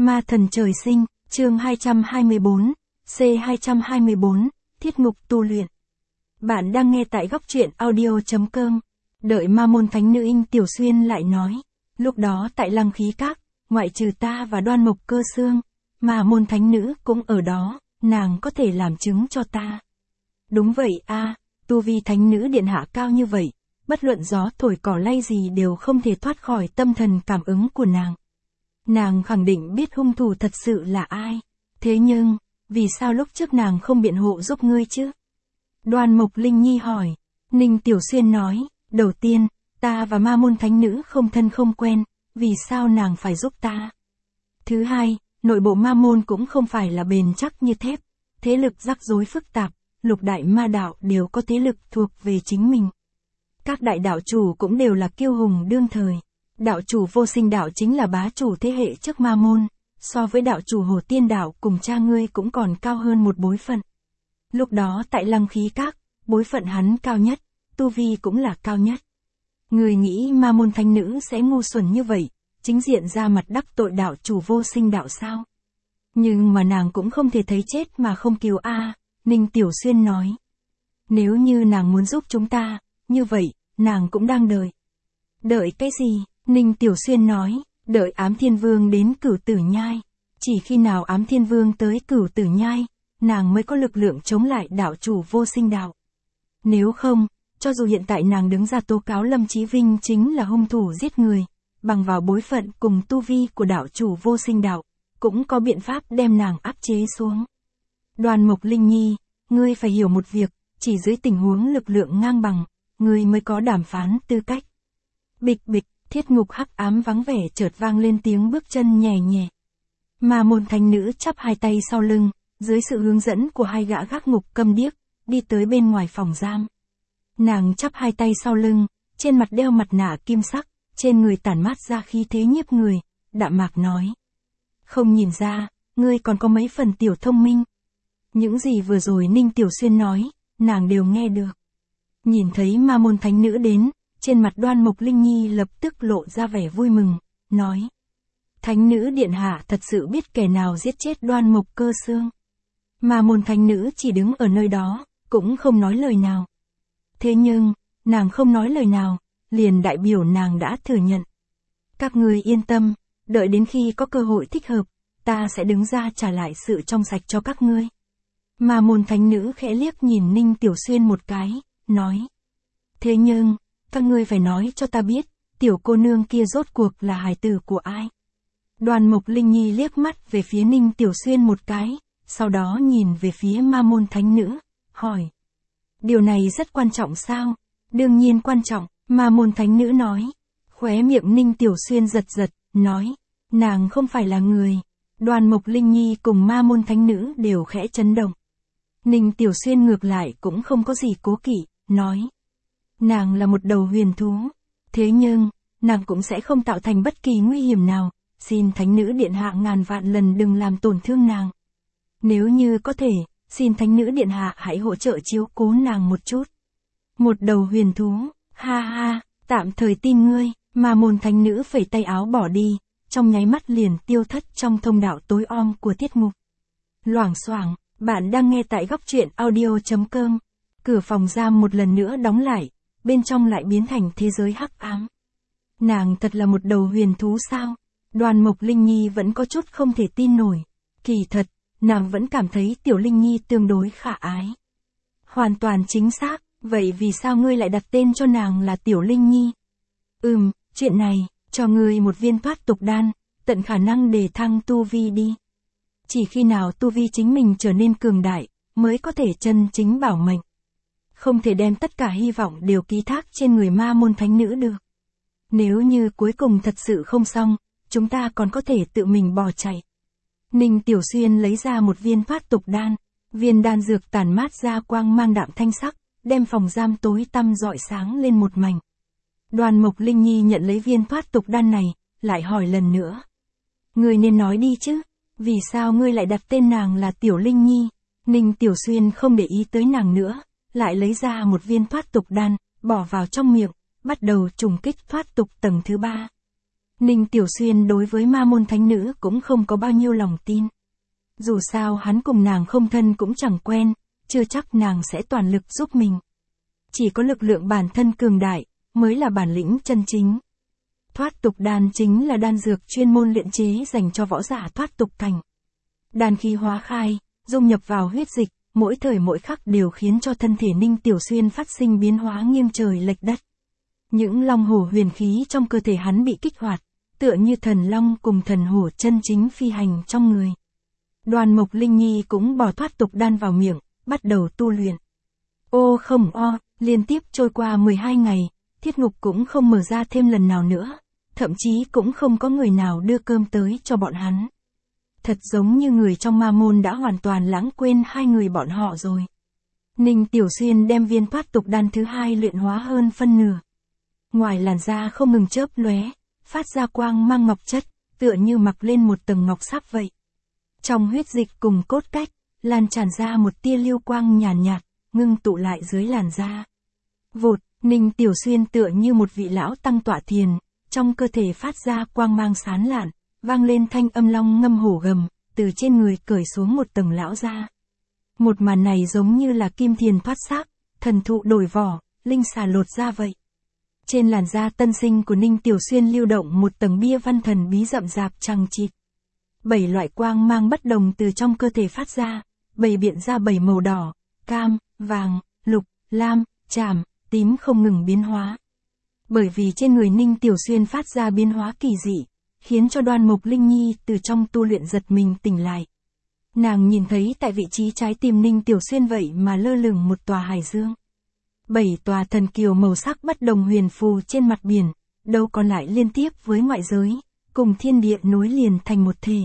Ma thần trời sinh, chương 224, C224, Thiết ngục tu luyện. Bạn đang nghe tại góc truyện audio.com. Đợi ma môn thánh nữ In Tiểu Xuyên lại nói. Lúc đó tại Lăng Khí Các, ngoại trừ ta và Đoan Mộc Cơ Xương, ma môn thánh nữ cũng ở đó, nàng có thể làm chứng cho ta. Đúng vậy a, tu vi thánh nữ điện hạ cao như vậy, bất luận gió thổi cỏ lay gì đều không thể thoát khỏi tâm thần cảm ứng của nàng. Nàng khẳng định biết hung thủ thật sự là ai. Thế nhưng, vì sao lúc trước nàng không biện hộ giúp ngươi chứ? Đoan Mộc Linh Nhi hỏi. Ninh Tiểu Xuyên nói, đầu tiên, ta và ma môn thánh nữ không thân không quen, vì sao nàng phải giúp ta? Thứ hai, nội bộ ma môn cũng không phải là bền chắc như thép, thế lực rắc rối phức tạp, lục đại ma đạo đều có thế lực thuộc về chính mình. Các đại đạo chủ cũng đều là kiêu hùng đương thời. Đạo chủ Vô Sinh đạo chính là bá chủ thế hệ trước ma môn, so với đạo chủ Hồ Tiên đạo cùng cha ngươi cũng còn cao hơn một bối phận. Lúc đó tại Lăng Khí Các, bối phận hắn cao nhất, tu vi cũng là cao nhất. Người nghĩ ma môn thánh nữ sẽ ngu xuẩn như vậy, chính diện ra mặt đắc tội đạo chủ Vô Sinh đạo sao? Nhưng mà nàng cũng không thể thấy chết mà không cứu a. Ninh Tiểu Xuyên nói. Nếu như nàng muốn giúp chúng ta, như vậy, nàng cũng đang đợi. Đợi cái gì? Ninh Tiểu Xuyên nói, đợi Ám Thiên Vương đến Cửu Tử Nhai. Chỉ khi nào Ám Thiên Vương tới Cửu Tử Nhai, nàng mới có lực lượng chống lại đạo chủ Vô Sinh đạo. Nếu không, cho dù hiện tại nàng đứng ra tố cáo Lâm Chí Vinh chính là hung thủ giết người, bằng vào bối phận cùng tu vi của đạo chủ Vô Sinh đạo, cũng có biện pháp đem nàng áp chế xuống. Đoan Mộc Linh Nhi, ngươi phải hiểu một việc, chỉ dưới tình huống lực lượng ngang bằng, ngươi mới có đàm phán tư cách. Bịch bịch. Thiết ngục hắc ám vắng vẻ chợt vang lên tiếng bước chân nhẹ nhẹ. Ma môn thánh nữ chắp hai tay sau lưng, dưới sự hướng dẫn của hai gã gác ngục câm điếc, đi tới bên ngoài phòng giam. Nàng chắp hai tay sau lưng, trên mặt đeo mặt nạ kim sắc, trên người tản mát ra khí thế nhiếp người, đạm mạc nói. Không nhìn ra, ngươi còn có mấy phần tiểu thông minh. Những gì vừa rồi Ninh Tiểu Xuyên nói, nàng đều nghe được. Nhìn thấy ma môn thánh nữ đến, trên mặt Đoan Mộc Linh Nhi lập tức lộ ra vẻ vui mừng, nói. Thánh nữ điện hạ thật sự biết kẻ nào giết chết Đoan Mộc Cơ Xương. Ma môn thánh nữ chỉ đứng ở nơi đó, cũng không nói lời nào. Thế nhưng, nàng không nói lời nào, liền đại biểu nàng đã thừa nhận. Các ngươi yên tâm, đợi đến khi có cơ hội thích hợp, ta sẽ đứng ra trả lại sự trong sạch cho các ngươi. Ma môn thánh nữ khẽ liếc nhìn Ninh Tiểu Xuyên một cái, nói. Thế nhưng, các ngươi phải nói cho ta biết, tiểu cô nương kia rốt cuộc là hài tử của ai? Đoan Mộc Linh Nhi liếc mắt về phía Ninh Tiểu Xuyên một cái, sau đó nhìn về phía ma môn thánh nữ, hỏi. Điều này rất quan trọng sao? Đương nhiên quan trọng, ma môn thánh nữ nói. Khóe miệng Ninh Tiểu Xuyên giật giật, nói. Nàng không phải là người. Đoan Mộc Linh Nhi cùng ma môn thánh nữ đều khẽ chấn động. Ninh Tiểu Xuyên ngược lại cũng không có gì cố kỵ, nói. Nàng là một đầu huyền thú. Thế nhưng, nàng cũng sẽ không tạo thành bất kỳ nguy hiểm nào, xin thánh nữ điện hạ ngàn vạn lần đừng làm tổn thương nàng. Nếu như có thể, xin thánh nữ điện hạ hãy hỗ trợ chiếu cố nàng một chút. Một đầu huyền thú, ha ha, tạm thời tin ngươi, mà môn thánh nữ phẩy tay áo bỏ đi, trong nháy mắt liền tiêu thất trong thông đạo tối om của tiết mục. Loảng xoảng, bạn đang nghe tại góc truyện audio.com. Cửa phòng giam một lần nữa đóng lại. Bên trong lại biến thành thế giới hắc ám. Nàng thật là một đầu huyền thú sao? Đoan Mộc Linh Nhi vẫn có chút không thể tin nổi. Kỳ thật, nàng vẫn cảm thấy tiểu Linh Nhi tương đối khả ái. Hoàn toàn chính xác, vậy vì sao ngươi lại đặt tên cho nàng là tiểu Linh Nhi? Chuyện này, cho ngươi một viên thoát tục đan, tận khả năng đề thăng tu vi đi. Chỉ khi nào tu vi chính mình trở nên cường đại, mới có thể chân chính bảo mệnh. Không thể đem tất cả hy vọng đều ký thác trên người ma môn thánh nữ được. Nếu như cuối cùng thật sự không xong, chúng ta còn có thể tự mình bỏ chạy. Ninh Tiểu Xuyên lấy ra một viên thoát tục đan, viên đan dược tản mát ra quang mang đạm thanh sắc, đem phòng giam tối tăm rọi sáng lên một mảnh. Đoan Mộc Linh Nhi nhận lấy viên thoát tục đan này, lại hỏi lần nữa. Ngươi nên nói đi chứ, vì sao ngươi lại đặt tên nàng là tiểu Linh Nhi? Ninh Tiểu Xuyên không để ý tới nàng nữa. Lại lấy ra một viên thoát tục đan, bỏ vào trong miệng, bắt đầu trùng kích thoát tục tầng thứ 3. Ninh Tiểu Xuyên đối với ma môn thánh nữ cũng không có bao nhiêu lòng tin. Dù sao hắn cùng nàng không thân cũng chẳng quen, chưa chắc nàng sẽ toàn lực giúp mình. Chỉ có lực lượng bản thân cường đại, mới là bản lĩnh chân chính. Thoát tục đan chính là đan dược chuyên môn luyện chế dành cho võ giả thoát tục cảnh. Đan khí hóa khai, dung nhập vào huyết dịch, mỗi thời mỗi khắc đều khiến cho thân thể Ninh Tiểu Xuyên phát sinh biến hóa nghiêng trời lệch đất. Những long hổ huyền khí trong cơ thể hắn bị kích hoạt, tựa như thần long cùng thần hổ chân chính phi hành trong người. Đoan Mộc Linh Nhi cũng bỏ thoát tục đan vào miệng, bắt đầu tu luyện. Ô không o, liên tiếp trôi qua 12 ngày, thiết ngục cũng không mở ra thêm lần nào nữa, thậm chí cũng không có người nào đưa cơm tới cho bọn hắn. Thật giống như người trong ma môn đã hoàn toàn lãng quên hai người bọn họ rồi. Ninh Tiểu Xuyên đem viên thoát tục đan thứ hai luyện hóa hơn phân nửa. Ngoài làn da không ngừng chớp lóe, phát ra quang mang ngọc chất, tựa như mặc lên một tầng ngọc sáp vậy. Trong huyết dịch cùng cốt cách, lan tràn ra một tia lưu quang nhàn nhạt, ngưng tụ lại dưới làn da. Vụt, Ninh Tiểu Xuyên tựa như một vị lão tăng tọa thiền, trong cơ thể phát ra quang mang sáng lạn, vang lên thanh âm long ngâm hổ gầm, từ trên người cởi xuống một tầng lão da. Một màn này giống như là kim thiền thoát xác, thần thụ đổi vỏ, linh xà lột da vậy. Trên làn da tân sinh của Ninh Tiểu Xuyên lưu động một tầng bia văn thần bí rậm rạp chằng chịt. 7 loại quang mang bất đồng từ trong cơ thể phát ra, bày biện ra 7 màu đỏ, cam, vàng, lục, lam, tràm, tím không ngừng biến hóa. Bởi vì trên người Ninh Tiểu Xuyên phát ra biến hóa kỳ dị, khiến cho Đoan Mộc Linh Nhi từ trong tu luyện giật mình tỉnh lại. Nàng nhìn thấy tại vị trí trái tim Ninh Tiểu Xuyên vậy mà lơ lửng một tòa hải dương. 7 tòa thần kiều màu sắc bất đồng huyền phù trên mặt biển, đâu còn lại liên tiếp với ngoại giới, cùng thiên địa nối liền thành một thể.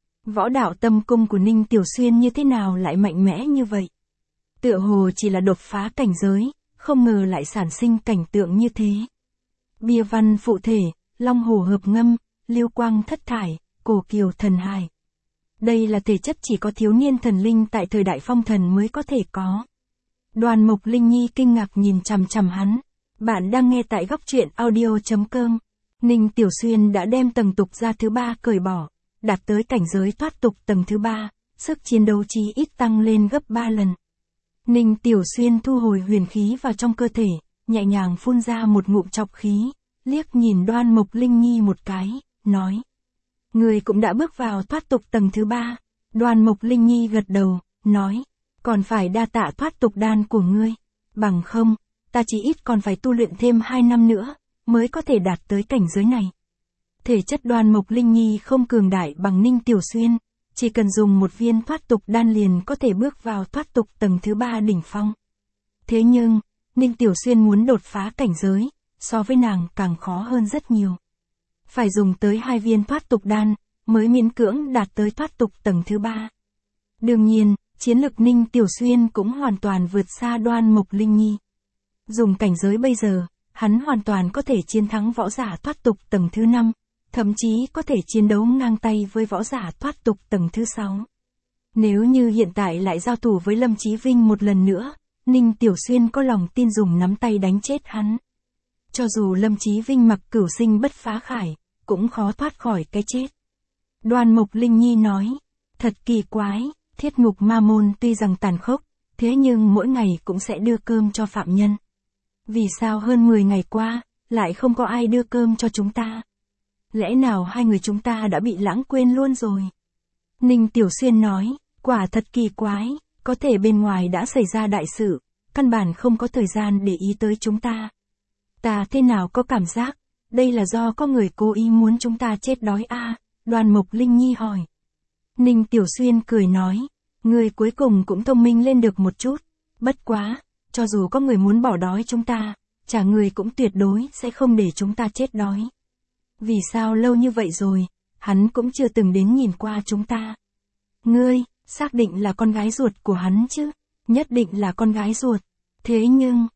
Võ đạo tâm cung của Ninh Tiểu Xuyên như thế nào lại mạnh mẽ như vậy? Tựa hồ chỉ là đột phá cảnh giới, không ngờ lại sản sinh cảnh tượng như thế. Bia văn phụ thể, long hổ hợp ngâm, lưu quang thất thải, cổ kiều thần hài. Đây là thể chất chỉ có thiếu niên thần linh tại thời đại phong thần mới có thể có. Đoan Mộc Linh Nhi kinh ngạc nhìn chằm chằm hắn. Bạn đang nghe tại góc truyện audio.com. Ninh Tiểu Xuyên đã đem tầng tục gia thứ 3 cởi bỏ, đạt tới cảnh giới thoát tục tầng thứ 3, sức chiến đấu chí ít tăng lên gấp 3 lần. Ninh Tiểu Xuyên thu hồi huyền khí vào trong cơ thể, nhẹ nhàng phun ra một ngụm trọc khí, liếc nhìn Đoan Mộc Linh Nhi một cái, nói. Người cũng đã bước vào thoát tục tầng thứ 3. Đoan Mộc Linh Nhi gật đầu, nói. Còn phải đa tạ thoát tục đan của ngươi. Bằng không, ta chỉ ít còn phải tu luyện thêm 2 năm nữa, mới có thể đạt tới cảnh giới này. Thể chất Đoan Mộc Linh Nhi không cường đại bằng Ninh Tiểu Xuyên, chỉ cần dùng một viên thoát tục đan liền có thể bước vào thoát tục tầng thứ 3 đỉnh phong. Thế nhưng, Ninh Tiểu Xuyên muốn đột phá cảnh giới, so với nàng càng khó hơn rất nhiều. Phải dùng tới 2 viên thoát tục đan, mới miễn cưỡng đạt tới thoát tục tầng thứ 3. Đương nhiên, chiến lực Ninh Tiểu Xuyên cũng hoàn toàn vượt xa Đoan Mộc Linh Nhi. Dùng cảnh giới bây giờ, hắn hoàn toàn có thể chiến thắng võ giả thoát tục tầng thứ 5, thậm chí có thể chiến đấu ngang tay với võ giả thoát tục tầng thứ 6. Nếu như hiện tại lại giao thủ với Lâm Chí Vinh một lần nữa, Ninh Tiểu Xuyên có lòng tin dùng nắm tay đánh chết hắn. Cho dù Lâm Chí Vinh mặc cửu sinh bất phá khải, cũng khó thoát khỏi cái chết. Đoan Mộc Linh Nhi nói, thật kỳ quái, thiết ngục ma môn tuy rằng tàn khốc, thế nhưng mỗi ngày cũng sẽ đưa cơm cho phạm nhân. Vì sao hơn 10 ngày qua, lại không có ai đưa cơm cho chúng ta? Lẽ nào hai người chúng ta đã bị lãng quên luôn rồi? Ninh Tiểu Xuyên nói, quả thật kỳ quái, có thể bên ngoài đã xảy ra đại sự, căn bản không có thời gian để ý tới chúng ta. Ta thế nào có cảm giác, đây là do có người cố ý muốn chúng ta chết đói à? Đoan Mộc Linh Nhi hỏi. Ninh Tiểu Xuyên cười nói, người cuối cùng cũng thông minh lên được một chút, bất quá, cho dù có người muốn bỏ đói chúng ta, chả người cũng tuyệt đối sẽ không để chúng ta chết đói. Vì sao lâu như vậy rồi, hắn cũng chưa từng đến nhìn qua chúng ta. Ngươi, xác định là con gái ruột của hắn chứ? Nhất định là con gái ruột. Thế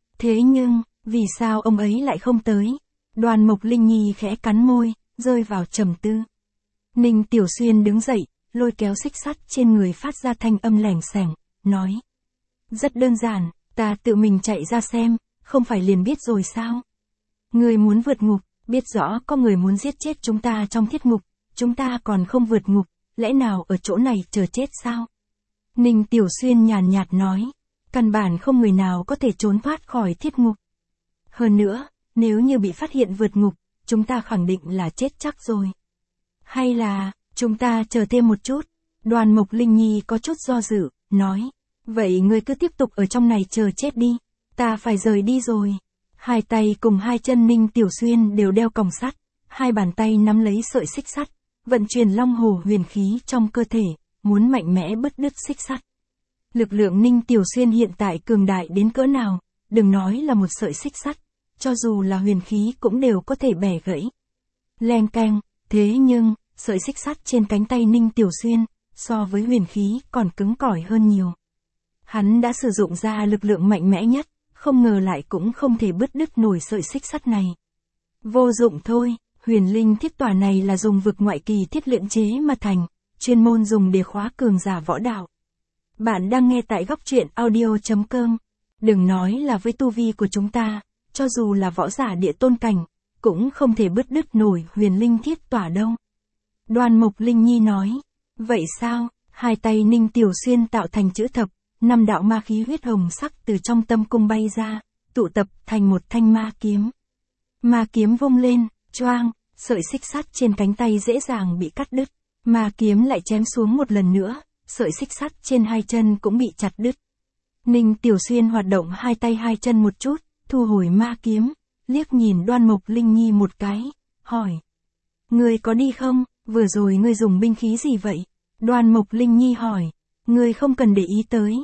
nhưng, vì sao ông ấy lại không tới? Đoan Mộc Linh Nhi khẽ cắn môi, rơi vào trầm tư. Ninh Tiểu Xuyên đứng dậy, lôi kéo xích sắt trên người phát ra thanh âm lẻng xẻng, nói. Rất đơn giản, ta tự mình chạy ra xem, không phải liền biết rồi sao? Ngươi muốn vượt ngục, Biết rõ có người muốn giết chết chúng ta trong thiết ngục, chúng ta còn không vượt ngục, lẽ nào ở chỗ này chờ chết sao? Ninh Tiểu Xuyên nhàn nhạt nói, căn bản không người nào có thể trốn thoát khỏi thiết ngục. Hơn nữa, nếu như bị phát hiện vượt ngục, chúng ta khẳng định là chết chắc rồi. Hay là, chúng ta chờ thêm một chút. Đoàn Mộc Linh Nhi có chút do dự, nói, vậy ngươi cứ tiếp tục ở trong này chờ chết đi, ta phải rời đi rồi. Hai tay cùng hai chân Ninh Tiểu Xuyên đều đeo còng sắt, hai bàn tay nắm lấy sợi xích sắt, vận chuyển long hồ huyền khí trong cơ thể, muốn mạnh mẽ bứt đứt xích sắt. Lực lượng Ninh Tiểu Xuyên hiện tại cường đại đến cỡ nào, đừng nói là một sợi xích sắt, cho dù là huyền khí cũng đều có thể bẻ gãy. Leng keng, thế nhưng, sợi xích sắt trên cánh tay Ninh Tiểu Xuyên, so với huyền khí còn cứng cỏi hơn nhiều. Hắn đã sử dụng ra lực lượng mạnh mẽ nhất, không ngờ lại cũng không thể bứt đứt nổi sợi xích sắt này. Vô dụng thôi, huyền linh thiết tỏa này là dùng vực ngoại kỳ thiết luyện chế mà thành, chuyên môn dùng để khóa cường giả võ đạo. Bạn đang nghe tại góc truyện audio.com. Đừng nói là với tu vi của chúng ta, cho dù là võ giả địa tôn cảnh, cũng không thể bứt đứt nổi huyền linh thiết tỏa đâu. Đoàn Mộc Linh Nhi nói, vậy sao? Hai tay Ninh Tiểu Xuyên tạo thành chữ thập, 5 đạo ma khí huyết hồng sắc từ trong tâm cung bay ra, tụ tập thành một thanh ma kiếm. Ma kiếm vung lên, choang, sợi xích sắt trên cánh tay dễ dàng bị cắt đứt. Ma kiếm lại chém xuống một lần nữa, sợi xích sắt trên hai chân cũng bị chặt đứt. Ninh Tiểu Xuyên hoạt động hai tay hai chân một chút, thu hồi ma kiếm, liếc nhìn Đoan Mộc Linh Nhi một cái, hỏi. Ngươi có đi không? Vừa rồi ngươi dùng binh khí gì vậy? Đoan Mộc Linh Nhi hỏi. Ngươi không cần để ý tới.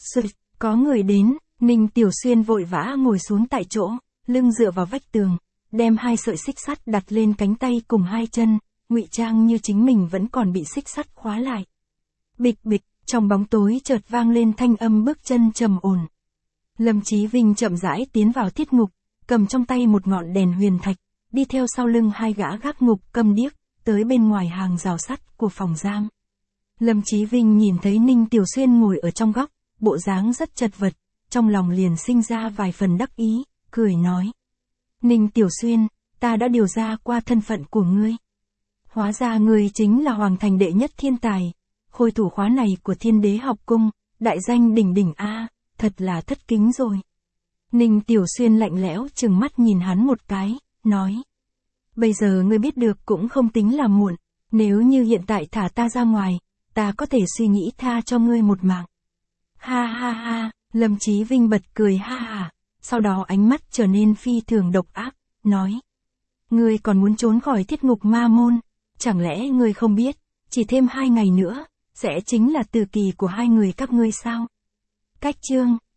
Có người đến, Ninh Tiểu Xuyên vội vã ngồi xuống tại chỗ, lưng dựa vào vách tường, đem hai sợi xích sắt đặt lên cánh tay cùng hai chân, ngụy trang như chính mình vẫn còn bị xích sắt khóa lại. Bịch bịch, trong bóng tối chợt vang lên thanh âm bước chân trầm ổn. Lâm Chí Vinh chậm rãi tiến vào thiết ngục, cầm trong tay một ngọn đèn huyền thạch, đi theo sau lưng hai gã gác ngục câm điếc, tới bên ngoài hàng rào sắt của phòng giam. Lâm Chí Vinh nhìn thấy Ninh Tiểu Xuyên ngồi ở trong góc, bộ dáng rất chật vật, trong lòng liền sinh ra vài phần đắc ý, cười nói. Ninh Tiểu Xuyên, ta đã điều ra qua thân phận của ngươi. Hóa ra ngươi chính là hoàng thành đệ nhất thiên tài, khôi thủ khóa này của Thiên Đế học cung, đại danh đỉnh đỉnh a, thật là thất kính rồi. Ninh Tiểu Xuyên lạnh lẽo trừng mắt nhìn hắn một cái, nói. Bây giờ ngươi biết được cũng không tính là muộn, nếu như hiện tại thả ta ra ngoài, ta có thể suy nghĩ tha cho ngươi một mạng. Ha ha ha, Lâm Chí Vinh bật cười ha ha, sau đó ánh mắt trở nên phi thường độc ác, nói. Ngươi còn muốn trốn khỏi thiết ngục ma môn, chẳng lẽ ngươi không biết, chỉ thêm 2 ngày nữa, sẽ chính là tử kỳ của hai người các ngươi sao? Cách chương